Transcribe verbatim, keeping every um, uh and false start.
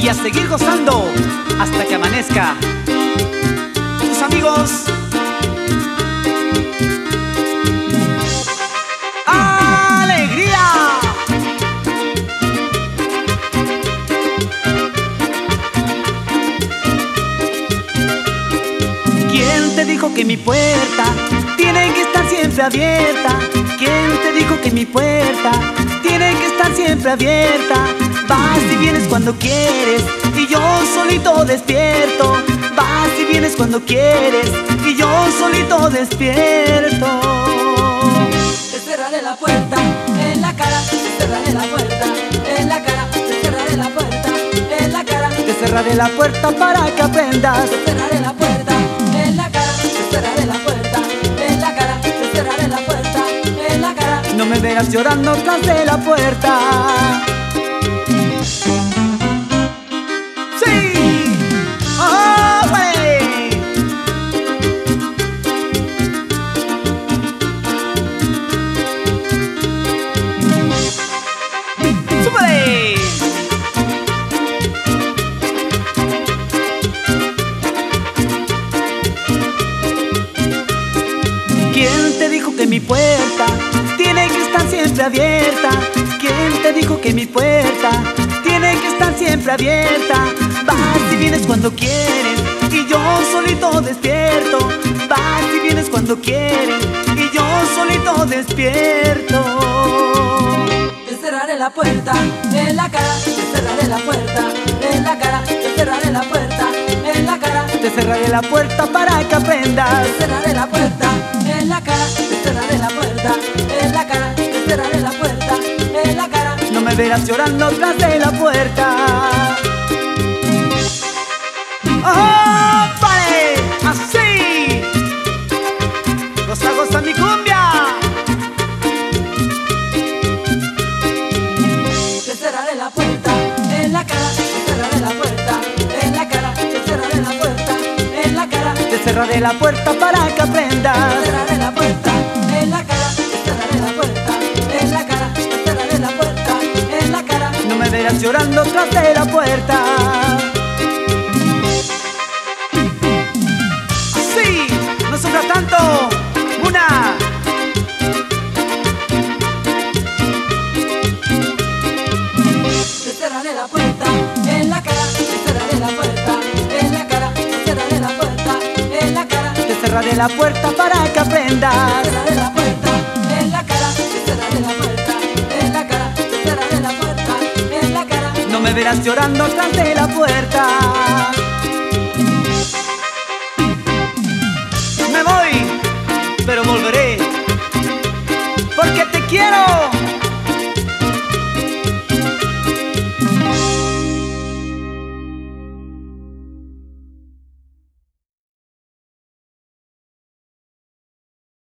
y a seguir gozando hasta que amanezca. Tus amigos. ¡Alegría! ¿Quién te dijo que mi puerta tiene que estar siempre abierta? ¿Quién te dijo que mi puerta tiene que estar siempre abierta? Vas y vienes cuando quieres y yo solito despierto. Vas y vienes cuando quieres y yo solito despierto. Te cerraré la puerta en la cara, te cerraré la puerta en la cara, te cerraré la puerta en la cara. Te cerraré la puerta para que aprendas. Te cerraré la puerta en la cara, te cerraré la puerta en la cara, te cerraré la puerta en la cara. No me verás llorando tras de la puerta. ¡Sí! ¡Oh, güey! ¡Súbele! ¿Quién te dijo que mi puerta tiene que estar siempre abierta? ¿Quién te dijo que mi puerta tiene que estar siempre abierta? Vas y vienes cuando quieres y yo solito despierto. Vas y vienes cuando quieres y yo solito despierto. Te cerraré la puerta en la cara, te cerraré la puerta en la cara, te cerraré la puerta en la cara. Te cerraré la puerta para que aprendas. Te cerraré la puerta en la cara, te cerraré la puerta en la cara, te cerraré la puerta en la cara. No me verás llorando tras de la puerta. ¡Oh, vale! ¡Así! ¡Goza, goza mi cumbia! Te cerraré la puerta en la cara, te cerraré la puerta en la cara, te cerraré la puerta en la cara. Te cerraré la puerta para que aprendas. Te cerraré la puerta en la cara, te cerraré la puerta en la cara, te cerraré la puerta en la cara. No me verás llorando tras de la puerta. Así, no sufras tanto. Una. Te cerraré la puerta en la cara, te cerraré la puerta en la cara, te cerraré la puerta en la cara. Te cerraré la puerta para que aprendas. Te cerraré la puerta en la cara, te cerraré la puerta en la cara, te cerraré la puerta en la cara. No me verás llorando tras de la puerta. Me voy, pero volveré, porque te quiero.